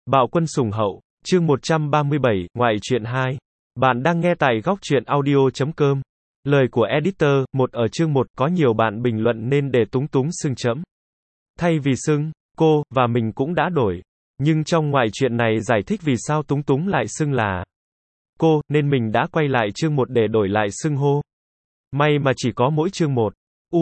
Bạo quân sùng hậu, chương 137, ngoại truyện 2. Bạn đang nghe tại góc truyện audio.com. Lời của editor, một ở chương 1, có nhiều bạn bình luận nên để túng túng xưng chấm. Thay vì xưng, cô, và mình cũng đã đổi. Nhưng trong ngoại truyện này giải thích vì sao túng túng lại xưng là cô, nên mình đã quay lại chương 1 để đổi lại xưng hô. May mà chỉ có mỗi chương 1.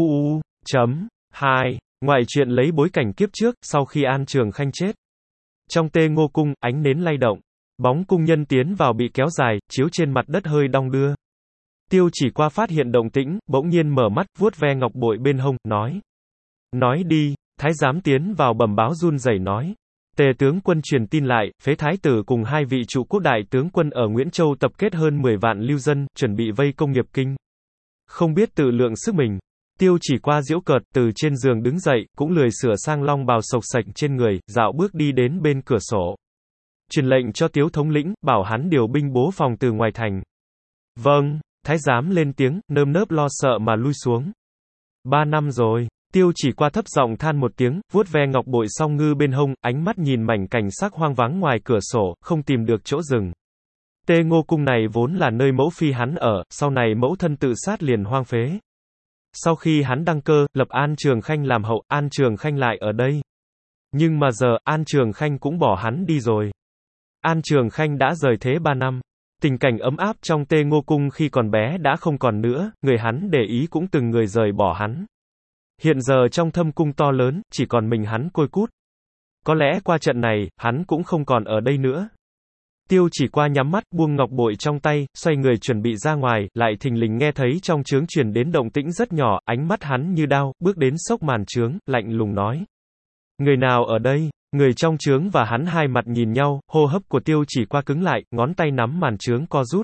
Chấm 2. Ngoại truyện lấy bối cảnh kiếp trước, sau khi An Trường Khanh chết. Trong Tê Ngô Cung, ánh nến lay động. Bóng cung nhân tiến vào bị kéo dài, chiếu trên mặt đất hơi đong đưa. Tiêu Chỉ Qua phát hiện động tĩnh, bỗng nhiên mở mắt, vuốt ve ngọc bội bên hông, nói. Nói đi, thái giám tiến vào bẩm báo run rẩy nói. Tề tướng quân truyền tin lại, phế thái tử cùng hai vị trụ quốc đại tướng quân ở Nguyễn Châu tập kết hơn 10 vạn lưu dân, chuẩn bị vây công nghiệp kinh. Không biết tự lượng sức mình. Tiêu Chỉ Qua giễu cợt, từ trên giường đứng dậy, cũng lười sửa sang long bào sộc sạch trên người, dạo bước đi đến bên cửa sổ. Truyền lệnh cho Tiếu thống lĩnh, bảo hắn điều binh bố phòng từ ngoài thành. Vâng, thái giám lên tiếng, nơm nớp lo sợ mà lui xuống. 3 năm rồi. Tiêu Chỉ Qua thấp giọng than một tiếng, vuốt ve ngọc bội song ngư bên hông, ánh mắt nhìn mảnh cảnh sắc hoang vắng ngoài cửa sổ, không tìm được chỗ dừng. Tê Ngô Cung này vốn là nơi mẫu phi hắn ở, sau này mẫu thân tự sát liền hoang phế. Sau khi hắn đăng cơ, lập An Trường Khanh làm hậu, An Trường Khanh lại ở đây. Nhưng mà giờ, An Trường Khanh cũng bỏ hắn đi rồi. An Trường Khanh đã rời thế 3 năm. Tình cảnh ấm áp trong Tê Ngô Cung khi còn bé đã không còn nữa, người hắn để ý cũng từng người rời bỏ hắn. Hiện giờ trong thâm cung to lớn, chỉ còn mình hắn côi cút. Có lẽ qua trận này, hắn cũng không còn ở đây nữa. Tiêu Chỉ Qua nhắm mắt, buông ngọc bội trong tay, xoay người chuẩn bị ra ngoài, lại thình lình nghe thấy trong trướng truyền đến động tĩnh rất nhỏ, ánh mắt hắn như đao, bước đến xốc màn trướng, lạnh lùng nói. Người nào ở đây? Người trong trướng và hắn hai mặt nhìn nhau, hô hấp của Tiêu Chỉ Qua cứng lại, ngón tay nắm màn trướng co rút.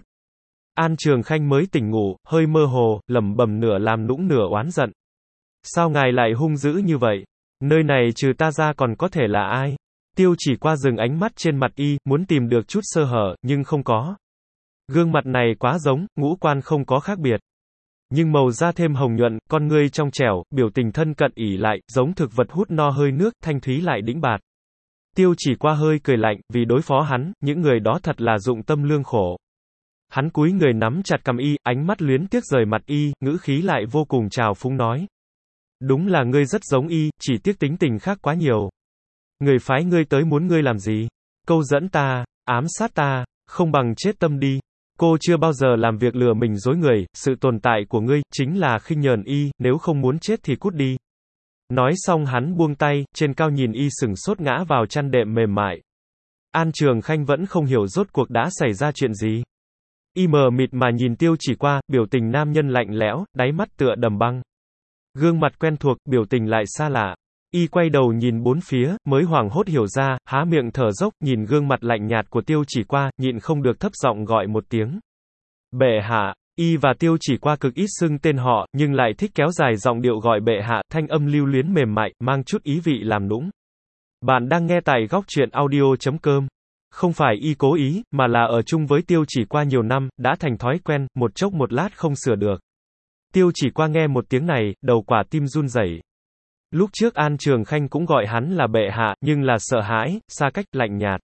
An Trường Khanh mới tỉnh ngủ, hơi mơ hồ, lẩm bẩm nửa làm nũng nửa oán giận. Sao ngài lại hung dữ như vậy? Nơi này trừ ta ra còn có thể là ai? Tiêu Chỉ Qua dừng ánh mắt trên mặt y, muốn tìm được chút sơ hở, nhưng không có. Gương mặt này quá giống, ngũ quan không có khác biệt. Nhưng màu da thêm hồng nhuận, con ngươi trong trẻo, biểu tình thân cận ỉ lại, giống thực vật hút no hơi nước, thanh thúy lại đĩnh bạt. Tiêu Chỉ Qua hơi cười lạnh, vì đối phó hắn, những người đó thật là dụng tâm lương khổ. Hắn cúi người nắm chặt cằm y, ánh mắt luyến tiếc rời mặt y, ngữ khí lại vô cùng trào phúng nói. Đúng là ngươi rất giống y, chỉ tiếc tính tình khác quá nhiều. Người phái ngươi tới muốn ngươi làm gì? Câu dẫn ta, ám sát ta, không bằng chết tâm đi. Cô chưa bao giờ làm việc lừa mình dối người, sự tồn tại của ngươi, chính là khinh nhờn y, nếu không muốn chết thì cút đi. Nói xong hắn buông tay, trên cao nhìn y sừng sốt ngã vào chăn đệm mềm mại. An Trường Khanh vẫn không hiểu rốt cuộc đã xảy ra chuyện gì. Y mờ mịt mà nhìn Tiêu Chỉ Qua, biểu tình nam nhân lạnh lẽo, đáy mắt tựa đầm băng. Gương mặt quen thuộc, biểu tình lại xa lạ. Y quay đầu nhìn bốn phía, mới hoảng hốt hiểu ra, há miệng thở dốc, nhìn gương mặt lạnh nhạt của Tiêu Chỉ Qua, nhịn không được thấp giọng gọi một tiếng. Bệ hạ. Y và Tiêu Chỉ Qua cực ít xưng tên họ, nhưng lại thích kéo dài giọng điệu gọi bệ hạ, thanh âm lưu luyến mềm mại, mang chút ý vị làm nũng. Bạn đang nghe tại góc truyện audio.com. Không phải y cố ý, mà là ở chung với Tiêu Chỉ Qua nhiều năm, đã thành thói quen, một chốc một lát không sửa được. Tiêu Chỉ Qua nghe một tiếng này, đầu quả tim run rẩy. Lúc trước An Trường Khanh cũng gọi hắn là bệ hạ, nhưng là sợ hãi, xa cách, lạnh nhạt.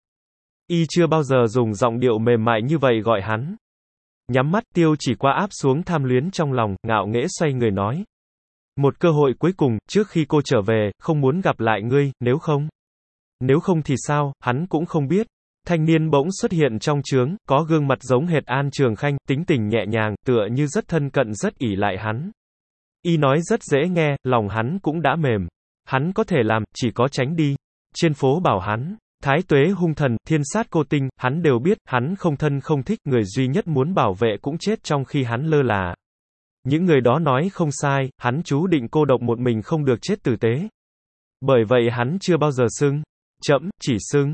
Y chưa bao giờ dùng giọng điệu mềm mại như vậy gọi hắn. Nhắm mắt, Tiêu Chỉ Qua áp xuống tham luyến trong lòng, ngạo nghễ xoay người nói. Một cơ hội cuối cùng, trước khi cô trở về, không muốn gặp lại ngươi, nếu không. Nếu không thì sao, hắn cũng không biết. Thanh niên bỗng xuất hiện trong trướng, có gương mặt giống hệt An Trường Khanh, tính tình nhẹ nhàng, tựa như rất thân cận rất ỷ lại hắn. Y nói rất dễ nghe, lòng hắn cũng đã mềm. Hắn có thể làm, chỉ có tránh đi. Trên phố bảo hắn, Thái Tuế hung thần, thiên sát cô tinh, hắn đều biết, hắn không thân không thích, người duy nhất muốn bảo vệ cũng chết trong khi hắn lơ là. Những người đó nói không sai, hắn chú định cô độc một mình không được chết tử tế. Bởi vậy hắn chưa bao giờ xưng, chậm, chỉ xưng,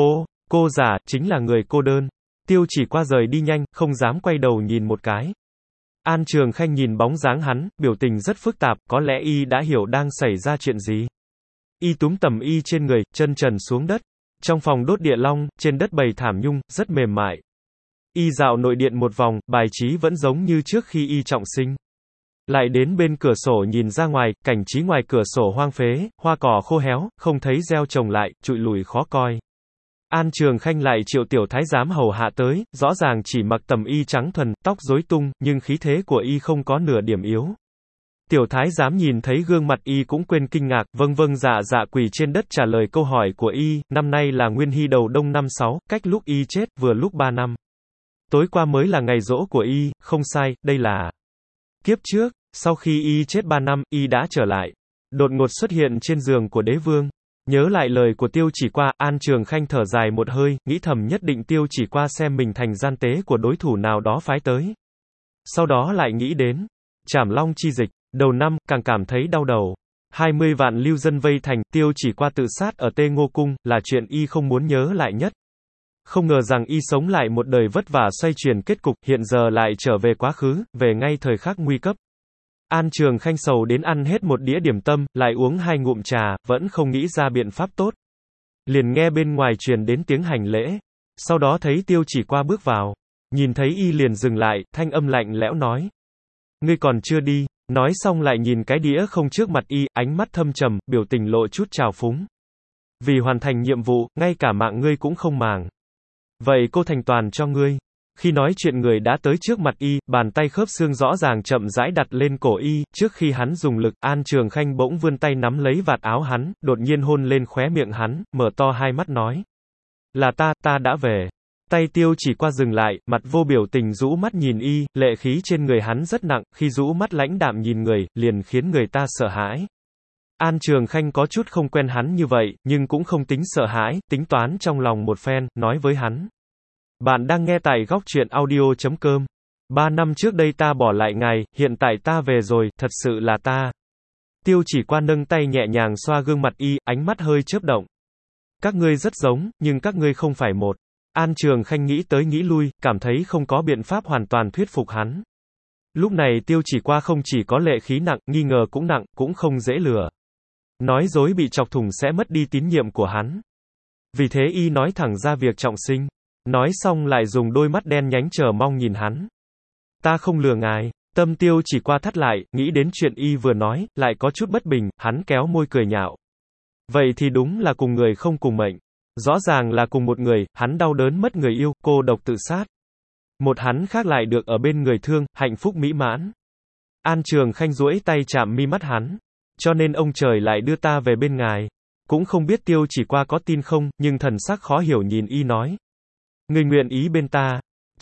cô giả, chính là người cô đơn. Tiêu Chỉ Qua rời đi nhanh, không dám quay đầu nhìn một cái. An Trường Khanh nhìn bóng dáng hắn, biểu tình rất phức tạp, có lẽ y đã hiểu đang xảy ra chuyện gì. Y túm tầm y trên người, chân trần xuống đất. Trong phòng đốt địa long, trên đất bày thảm nhung, rất mềm mại. Y dạo nội điện một vòng, bài trí vẫn giống như trước khi y trọng sinh. Lại đến bên cửa sổ nhìn ra ngoài, cảnh trí ngoài cửa sổ hoang phế, hoa cỏ khô héo, không thấy gieo trồng lại, trụi lùi khó coi. An Trường Khanh lại triệu tiểu thái giám hầu hạ tới, rõ ràng chỉ mặc tầm y trắng thuần, tóc rối tung, nhưng khí thế của y không có nửa điểm yếu. Tiểu thái giám nhìn thấy gương mặt y cũng quên kinh ngạc, vâng vâng dạ dạ quỳ trên đất trả lời câu hỏi của y, năm nay là Nguyên Hy đầu đông năm 6, cách lúc y chết vừa lúc 3 năm. Tối qua mới là ngày giỗ của y, không sai, đây là kiếp trước, sau khi y chết 3 năm, y đã trở lại. Đột ngột xuất hiện trên giường của đế vương. Nhớ lại lời của Tiêu Chỉ Qua, An Trường Khanh thở dài một hơi, nghĩ thầm nhất định Tiêu Chỉ Qua xem mình thành gian tế của đối thủ nào đó phái tới. Sau đó lại nghĩ đến Trảm Long chi dịch, đầu năm, càng cảm thấy đau đầu. 20 vạn lưu dân vây thành, Tiêu Chỉ Qua tự sát ở Tê Ngô Cung, là chuyện y không muốn nhớ lại nhất. Không ngờ rằng y sống lại một đời vất vả xoay chuyển kết cục, hiện giờ lại trở về quá khứ, về ngay thời khắc nguy cấp. An Trường Khanh sầu đến ăn hết một đĩa điểm tâm, lại uống 2 ngụm trà, vẫn không nghĩ ra biện pháp tốt. Liền nghe bên ngoài truyền đến tiếng hành lễ. Sau đó thấy Tiêu Chỉ Qua bước vào. Nhìn thấy y liền dừng lại, thanh âm lạnh lẽo nói. Ngươi còn chưa đi. Nói xong lại nhìn cái đĩa không trước mặt y, ánh mắt thâm trầm, biểu tình lộ chút trào phúng. Vì hoàn thành nhiệm vụ, ngay cả mạng ngươi cũng không màng. Vậy cô thành toàn cho ngươi. Khi nói chuyện người đã tới trước mặt y, bàn tay khớp xương rõ ràng chậm rãi đặt lên cổ y, trước khi hắn dùng lực, An Trường Khanh bỗng vươn tay nắm lấy vạt áo hắn, đột nhiên hôn lên khóe miệng hắn, mở to hai mắt nói. Là ta đã về. Tay Tiêu Chỉ Qua dừng lại, mặt vô biểu tình rũ mắt nhìn y, lệ khí trên người hắn rất nặng, khi rũ mắt lãnh đạm nhìn người, liền khiến người ta sợ hãi. An Trường Khanh có chút không quen hắn như vậy, nhưng cũng không tính sợ hãi, tính toán trong lòng một phen, nói với hắn. Bạn đang nghe tại góc truyện audio.com. 3 năm trước đây ta bỏ lại ngài, hiện tại ta về rồi, thật sự là ta. Tiêu Chỉ Qua nâng tay nhẹ nhàng xoa gương mặt y, ánh mắt hơi chớp động. Các ngươi rất giống, nhưng các ngươi không phải một. An Trường Khanh nghĩ tới nghĩ lui, cảm thấy không có biện pháp hoàn toàn thuyết phục hắn. Lúc này Tiêu Chỉ Qua không chỉ có lệ khí nặng, nghi ngờ cũng nặng, cũng không dễ lừa. Nói dối bị chọc thủng sẽ mất đi tín nhiệm của hắn. Vì thế y nói thẳng ra việc trọng sinh. Nói xong lại dùng đôi mắt đen nhánh chờ mong nhìn hắn. Ta không lừa ngài. Tâm Tiêu Chỉ Qua thắt lại, nghĩ đến chuyện y vừa nói, lại có chút bất bình, hắn kéo môi cười nhạo. Vậy thì đúng là cùng người không cùng mệnh. Rõ ràng là cùng một người, hắn đau đớn mất người yêu, cô độc tự sát. Một hắn khác lại được ở bên người thương, hạnh phúc mỹ mãn. An Trường Khanh duỗi tay chạm mi mắt hắn. Cho nên ông trời lại đưa ta về bên ngài. Cũng không biết Tiêu Chỉ Qua có tin không, nhưng thần sắc khó hiểu nhìn y nói. Ngươi nguyện ý bên ta.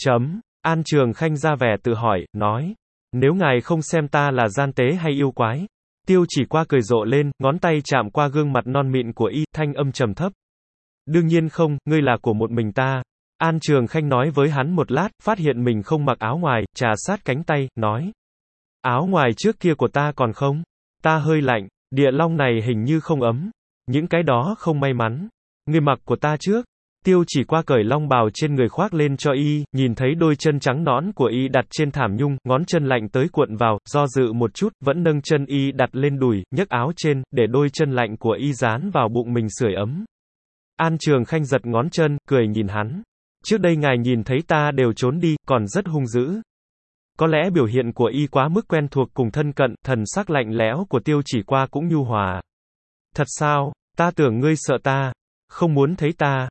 An Trường Khanh ra vẻ tự hỏi, nói. Nếu ngài không xem ta là gian tế hay yêu quái. Tiêu Chỉ Qua cười rộ lên, ngón tay chạm qua gương mặt non mịn của y, thanh âm trầm thấp. Đương nhiên không, ngươi là của một mình ta. An Trường Khanh nói với hắn một lát, phát hiện mình không mặc áo ngoài, trà sát cánh tay, nói. Áo ngoài trước kia của ta còn không? Ta hơi lạnh, địa long này hình như không ấm. Những cái đó không may mắn. Ngươi mặc của ta trước. Tiêu Chỉ Qua cởi long bào trên người khoác lên cho y, nhìn thấy đôi chân trắng nõn của y đặt trên thảm nhung, ngón chân lạnh tới cuộn vào, do dự một chút, vẫn nâng chân y đặt lên đùi, nhấc áo trên, để đôi chân lạnh của y dán vào bụng mình sưởi ấm. An Trường Khanh giật ngón chân, cười nhìn hắn. Trước đây ngài nhìn thấy ta đều trốn đi, còn rất hung dữ. Có lẽ biểu hiện của y quá mức quen thuộc cùng thân cận, thần sắc lạnh lẽo của Tiêu Chỉ Qua cũng nhu hòa. Thật sao? Ta tưởng ngươi sợ ta. Không muốn thấy ta.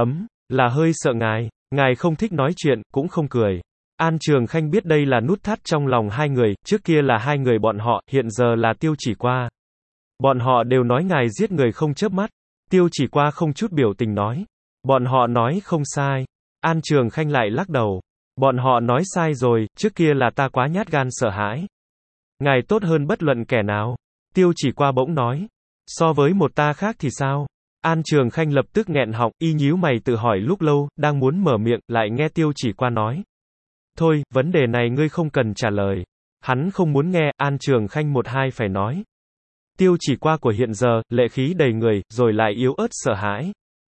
Là hơi sợ ngài. Ngài không thích nói chuyện, cũng không cười. An Trường Khanh biết đây là nút thắt trong lòng hai người, trước kia là hai người bọn họ, hiện giờ là Tiêu Chỉ Qua. Bọn họ đều nói ngài giết người không chớp mắt. Tiêu Chỉ Qua không chút biểu tình nói. Bọn họ nói không sai. An Trường Khanh lại lắc đầu. Bọn họ nói sai rồi, trước kia là ta quá nhát gan sợ hãi. Ngài tốt hơn bất luận kẻ nào. Tiêu Chỉ Qua bỗng nói. So với một ta khác thì sao? An Trường Khanh lập tức nghẹn họng, y nhíu mày tự hỏi lúc lâu, đang muốn mở miệng, lại nghe Tiêu Chỉ Qua nói. Thôi, vấn đề này ngươi không cần trả lời. Hắn không muốn nghe, An Trường Khanh một hai phải nói. Tiêu Chỉ Qua của hiện giờ, lệ khí đầy người, rồi lại yếu ớt sợ hãi.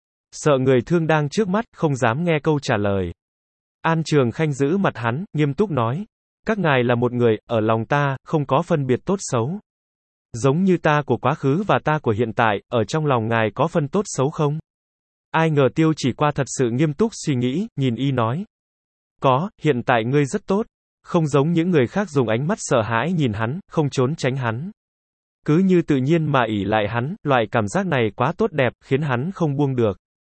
Sợ người thương đang trước mắt, không dám nghe câu trả lời. An Trường Khanh giữ mặt hắn, nghiêm túc nói. Các ngài là một người, ở lòng ta, không có phân biệt tốt xấu. Giống như ta của quá khứ và ta của hiện tại, ở trong lòng ngài có phân tốt xấu không? Ai ngờ Tiêu Chỉ Qua thật sự nghiêm túc suy nghĩ, nhìn y nói. Có, hiện tại ngươi rất tốt. Không giống những người khác dùng ánh mắt sợ hãi nhìn hắn, không trốn tránh hắn. Cứ như tự nhiên mà ỷ lại hắn, loại cảm giác này quá tốt đẹp, khiến hắn không buông được.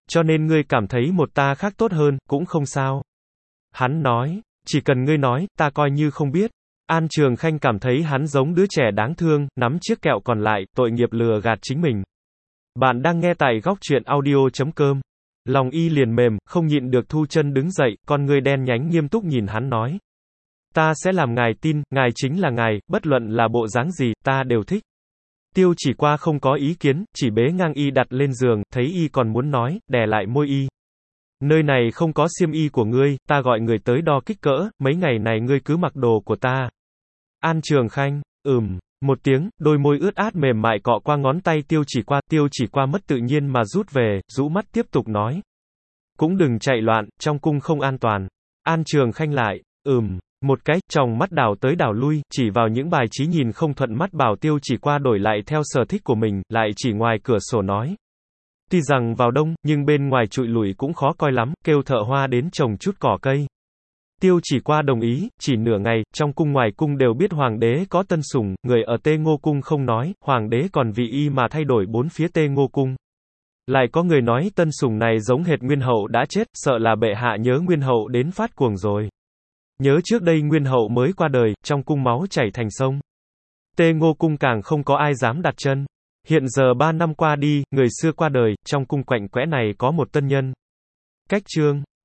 Cho nên ngươi cảm thấy một ta khác tốt hơn, cũng không sao. Hắn nói, chỉ cần ngươi nói, ta coi như không biết. An Trường Khanh cảm thấy hắn giống đứa trẻ đáng thương, nắm chiếc kẹo còn lại, tội nghiệp lừa gạt chính mình. Bạn đang nghe tại góc truyện audio.com. Lòng y liền mềm, không nhịn được thu chân đứng dậy, con ngươi đen nhánh nghiêm túc nhìn hắn nói. Ta sẽ làm ngài tin, ngài chính là ngài, bất luận là bộ dáng gì, ta đều thích. Tiêu Chỉ Qua không có ý kiến, chỉ bế ngang y đặt lên giường, thấy y còn muốn nói, đè lại môi y. Nơi này không có xiêm y của ngươi, ta gọi người tới đo kích cỡ, mấy ngày này ngươi cứ mặc đồ của ta. An Trường Khanh, một tiếng, đôi môi ướt át mềm mại cọ qua ngón tay Tiêu Chỉ Qua mất tự nhiên mà rút về, rũ mắt tiếp tục nói. Cũng đừng chạy loạn, trong cung không an toàn. An Trường Khanh lại, một cái, tròng mắt đảo tới đảo lui, chỉ vào những bài trí nhìn không thuận mắt bảo Tiêu Chỉ Qua đổi lại theo sở thích của mình, lại chỉ ngoài cửa sổ nói. Tuy rằng vào đông, nhưng bên ngoài trụi lủi cũng khó coi lắm, kêu thợ hoa đến trồng chút cỏ cây. Tiêu Chỉ Qua đồng ý, chỉ nửa ngày, trong cung ngoài cung đều biết hoàng đế có tân sủng, người ở Tê Ngô Cung không nói, hoàng đế còn vì y mà thay đổi bốn phía Tê Ngô Cung. Lại có người nói tân sủng này giống hệt Nguyên Hậu đã chết, sợ là bệ hạ nhớ Nguyên Hậu đến phát cuồng rồi. Nhớ trước đây Nguyên Hậu mới qua đời, trong cung máu chảy thành sông. Tê Ngô Cung càng không có ai dám đặt chân. Hiện giờ 3 năm qua đi, người xưa qua đời, trong cung quạnh quẽ này có một tân nhân. Cách chương